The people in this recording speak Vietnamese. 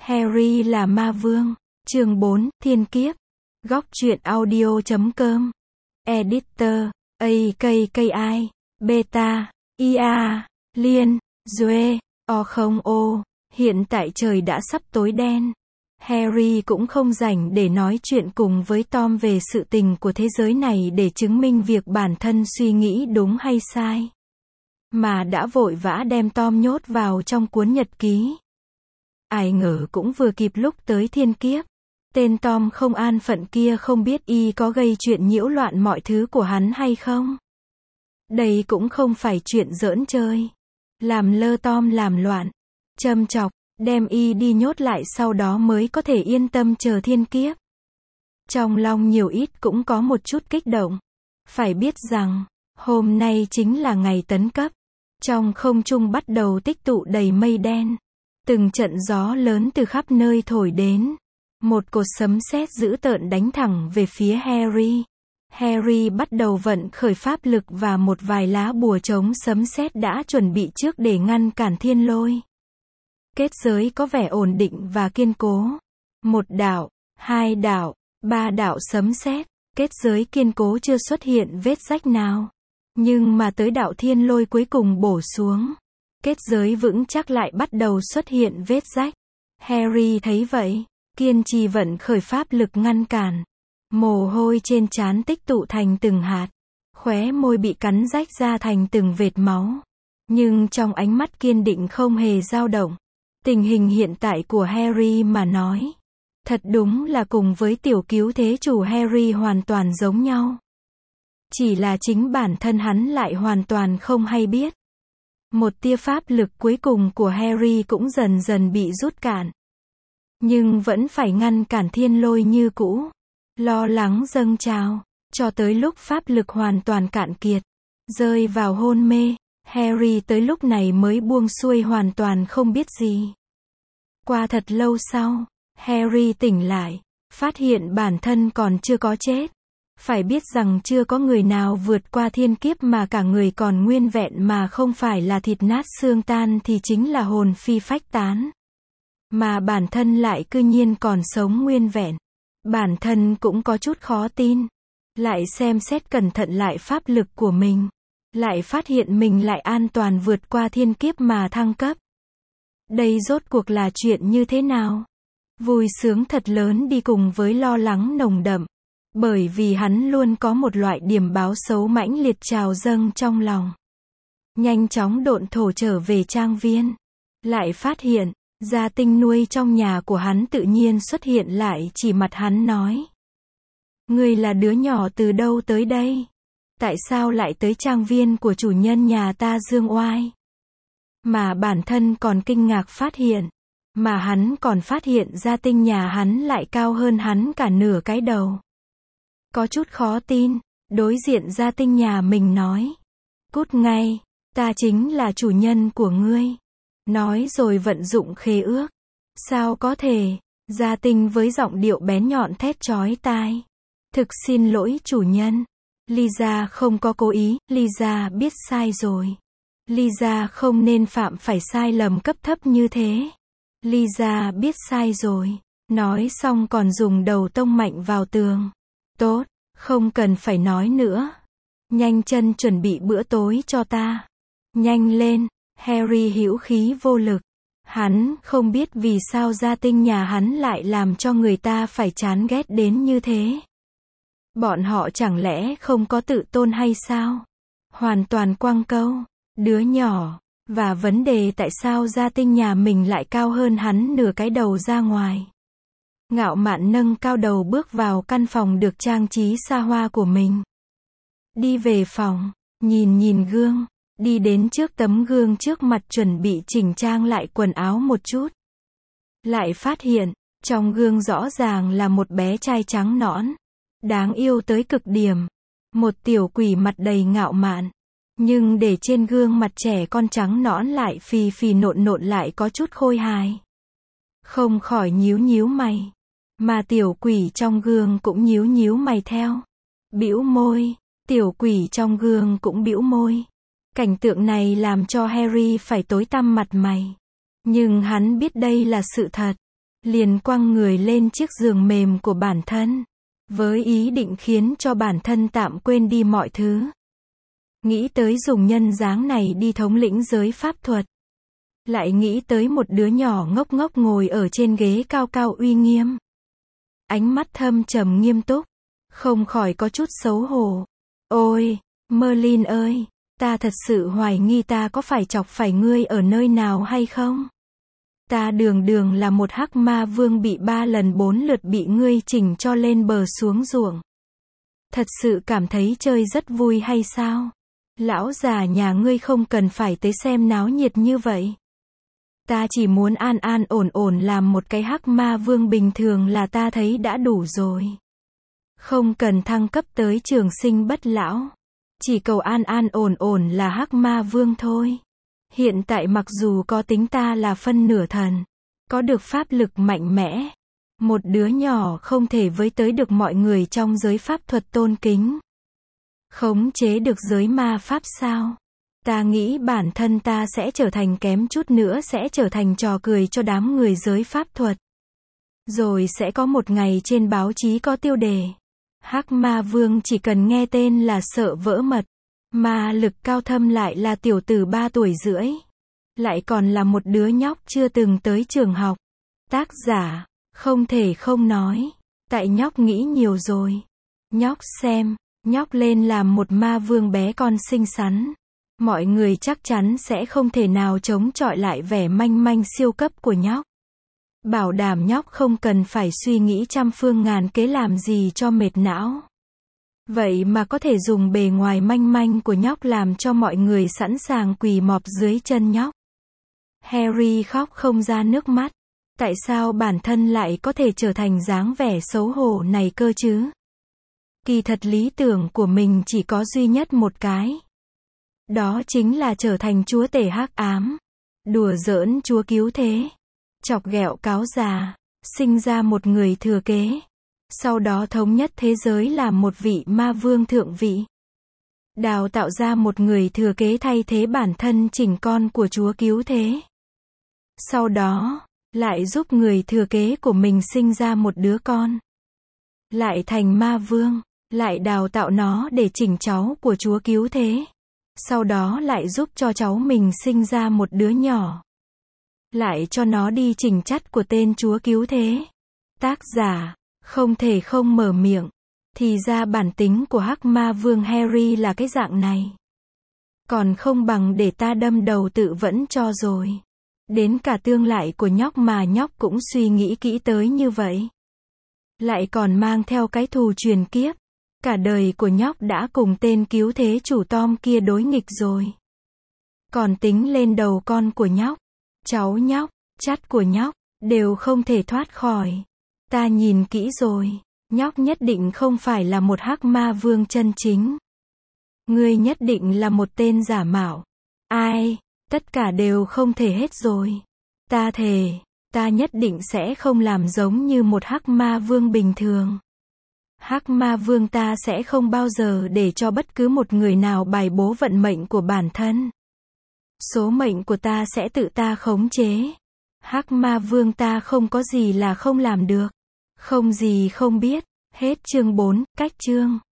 Harry là ma vương. Chương 4, Thiên kiếp. Góc truyện audio.com. Editor, AKKI, Beta, IA, Liên, Duê, O0O. Hiện tại trời đã sắp tối đen. Harry cũng không rảnh để nói chuyện cùng với Tom về sự tình của thế giới này để chứng minh việc bản thân suy nghĩ đúng hay sai. Mà đã vội vã đem Tom nhốt vào trong cuốn nhật ký. Ai ngờ cũng vừa kịp lúc tới thiên kiếp. Tên Tom không an phận kia không biết y có gây chuyện nhiễu loạn mọi thứ của hắn hay không. Đây cũng không phải chuyện giỡn chơi. Làm lơ Tom làm loạn, châm chọc, đem y đi nhốt lại sau đó mới có thể yên tâm chờ thiên kiếp. Trong lòng nhiều ít cũng có một chút kích động. Phải biết rằng, hôm nay chính là ngày tấn cấp. Trong không trung bắt đầu tích tụ đầy mây đen. Từng trận gió lớn từ khắp nơi thổi đến. Một cột sấm sét dữ tợn đánh thẳng về phía Harry. Harry bắt đầu vận khởi pháp lực và một vài lá bùa chống sấm sét đã chuẩn bị trước để ngăn cản thiên lôi. Kết giới có vẻ ổn định và kiên cố. Một đạo, hai đạo, ba đạo sấm sét. Kết giới kiên cố chưa xuất hiện vết rách nào. Nhưng mà tới đạo thiên lôi cuối cùng bổ xuống. Kết giới vững chắc lại bắt đầu xuất hiện vết rách. Harry thấy vậy, kiên trì vận khởi pháp lực ngăn cản. Mồ hôi trên trán tích tụ thành từng hạt. Khóe môi bị cắn rách ra thành từng vệt máu. Nhưng trong ánh mắt kiên định không hề dao động. Tình hình hiện tại của Harry mà nói. Thật đúng là cùng với tiểu cứu thế chủ Harry hoàn toàn giống nhau. Chỉ là chính bản thân hắn lại hoàn toàn không hay biết. Một tia pháp lực cuối cùng của Harry cũng dần dần bị rút cạn. Nhưng vẫn phải ngăn cản thiên lôi như cũ. Lo lắng dâng trào, cho tới lúc pháp lực hoàn toàn cạn kiệt. Rơi vào hôn mê, Harry tới lúc này mới buông xuôi hoàn toàn không biết gì. Qua thật lâu sau, Harry tỉnh lại, phát hiện bản thân còn chưa có chết. Phải biết rằng chưa có người nào vượt qua thiên kiếp mà cả người còn nguyên vẹn mà không phải là thịt nát xương tan thì chính là hồn phi phách tán. Mà bản thân lại cư nhiên còn sống nguyên vẹn. Bản thân cũng có chút khó tin. Lại xem xét cẩn thận lại pháp lực của mình. Lại phát hiện mình lại an toàn vượt qua thiên kiếp mà thăng cấp. Đây rốt cuộc là chuyện như thế nào? Vui sướng thật lớn đi cùng với lo lắng nồng đậm. Bởi vì hắn luôn có một loại điềm báo xấu mãnh liệt trào dâng trong lòng. Nhanh chóng độn thổ trở về trang viên. Lại phát hiện, gia tinh nuôi trong nhà của hắn tự nhiên xuất hiện lại chỉ mặt hắn nói. Ngươi là đứa nhỏ từ đâu tới đây? Tại sao lại tới trang viên của chủ nhân nhà ta dương oai? Mà bản thân còn kinh ngạc phát hiện. Mà hắn còn phát hiện gia tinh nhà hắn lại cao hơn hắn cả nửa cái đầu. Có chút khó tin, đối diện gia tinh nhà mình nói. Cút ngay, ta chính là chủ nhân của ngươi. Nói rồi vận dụng khế ước. Sao có thể? Gia tinh với giọng điệu bén nhọn thét chói tai. Thực xin lỗi chủ nhân. Lisa không có cố ý, Lisa biết sai rồi. Lisa không nên phạm phải sai lầm cấp thấp như thế. Lisa biết sai rồi. Nói xong còn dùng đầu tông mạnh vào tường. Tốt, không cần phải nói nữa. Nhanh chân chuẩn bị bữa tối cho ta. Nhanh lên, Harry hữu khí vô lực. Hắn không biết vì sao gia tinh nhà hắn lại làm cho người ta phải chán ghét đến như thế. Bọn họ chẳng lẽ không có tự tôn hay sao? Hoàn toàn quăng câu, đứa nhỏ, và vấn đề tại sao gia tinh nhà mình lại cao hơn hắn nửa cái đầu ra ngoài. Ngạo mạn nâng cao đầu bước vào căn phòng được trang trí xa hoa của mình. Đi về phòng, nhìn gương, đi đến trước tấm gương trước mặt chuẩn bị chỉnh trang lại quần áo một chút. Lại phát hiện, trong gương rõ ràng là một bé trai trắng nõn, đáng yêu tới cực điểm. Một tiểu quỷ mặt đầy ngạo mạn. Nhưng để trên gương mặt trẻ con trắng nõn lại phì nộn lại có chút khôi hài. Không khỏi nhíu mày. Mà tiểu quỷ trong gương cũng nhíu mày theo. Bĩu môi, tiểu quỷ trong gương cũng bĩu môi. Cảnh tượng này làm cho Harry phải tối tăm mặt mày. Nhưng hắn biết đây là sự thật. liền quăng người lên chiếc giường mềm của bản thân, với ý định khiến cho bản thân tạm quên đi mọi thứ. Nghĩ tới dùng nhân dáng này đi thống lĩnh giới pháp thuật. Lại nghĩ tới một đứa nhỏ ngốc ngốc ngồi ở trên ghế cao cao uy nghiêm. Ánh mắt thâm trầm nghiêm túc, không khỏi có chút xấu hổ. Ôi, Merlin ơi, ta thật sự hoài nghi ta có phải chọc phải ngươi ở nơi nào hay không? Ta đường đường là một hắc ma vương bị 3 lần 4 lượt bị ngươi chỉnh cho lên bờ xuống ruộng. Thật sự cảm thấy chơi rất vui hay sao? Lão già nhà ngươi không cần phải tới xem náo nhiệt như vậy. Ta chỉ muốn an an ổn ổn làm một cái hắc ma vương bình thường là ta thấy đã đủ rồi. Không cần thăng cấp tới trường sinh bất lão. Chỉ cầu an an ổn ổn là hắc ma vương thôi. Hiện tại mặc dù có tính ta là phân nửa thần, có được pháp lực mạnh mẽ, một đứa nhỏ không thể với tới được mọi người trong giới pháp thuật tôn kính. Khống chế được giới ma pháp sao? Ta nghĩ bản thân ta sẽ trở thành kém chút nữa sẽ trở thành trò cười cho đám người giới pháp thuật. Rồi sẽ có một ngày trên báo chí có tiêu đề. Hắc ma vương chỉ cần nghe tên là sợ vỡ mật. Ma lực cao thâm lại là tiểu tử 3 tuổi rưỡi. Lại còn là một đứa nhóc chưa từng tới trường học. Tác giả, không thể không nói. Tại nhóc nghĩ nhiều rồi. Nhóc xem, nhóc lên làm một ma vương bé con xinh xắn. Mọi người chắc chắn sẽ không thể nào chống chọi lại vẻ manh manh siêu cấp của nhóc. Bảo đảm nhóc không cần phải suy nghĩ trăm phương ngàn kế làm gì cho mệt não. Vậy mà có thể dùng bề ngoài manh manh của nhóc làm cho mọi người sẵn sàng quỳ mọp dưới chân nhóc. Harry khóc không ra nước mắt. Tại sao bản thân lại có thể trở thành dáng vẻ xấu hổ này cơ chứ? Kỳ thật lý tưởng của mình chỉ có duy nhất một cái. Đó chính là trở thành chúa tể hắc ám. Đùa giỡn chúa cứu thế. Chọc ghẹo cáo già. Sinh ra một người thừa kế. Sau đó thống nhất thế giới làm một vị ma vương thượng vị. Đào tạo ra một người thừa kế thay thế bản thân chỉnh con của chúa cứu thế. Sau đó, lại giúp người thừa kế của mình sinh ra một đứa con. Lại thành ma vương, lại đào tạo nó để chỉnh cháu của chúa cứu thế. Sau đó lại giúp cho cháu mình sinh ra một đứa nhỏ. Lại cho nó đi chỉnh chắt của tên chúa cứu thế. Tác giả, không thể không mở miệng. Thì ra bản tính của hắc ma vương Harry là cái dạng này. Còn không bằng để ta đâm đầu tự vẫn cho rồi. Đến cả tương lai của nhóc mà nhóc cũng suy nghĩ kỹ tới như vậy. Lại còn mang theo cái thù truyền kiếp. Cả đời của nhóc đã cùng tên cứu thế chủ Tom kia đối nghịch rồi. Còn tính lên đầu con của nhóc, cháu nhóc, chắt của nhóc, đều không thể thoát khỏi. Ta nhìn kỹ rồi, nhóc nhất định không phải là một hắc ma vương chân chính. Ngươi nhất định là một tên giả mạo. Ai, tất cả đều không thể hết rồi. Ta thề, ta nhất định sẽ không làm giống như một hắc ma vương bình thường. Hắc ma vương ta sẽ không bao giờ để cho bất cứ một người nào bài bố vận mệnh của bản thân. Số mệnh của ta sẽ tự ta khống chế. Hắc ma vương ta không có gì là không làm được. Không gì không biết. Hết chương 4, cách chương.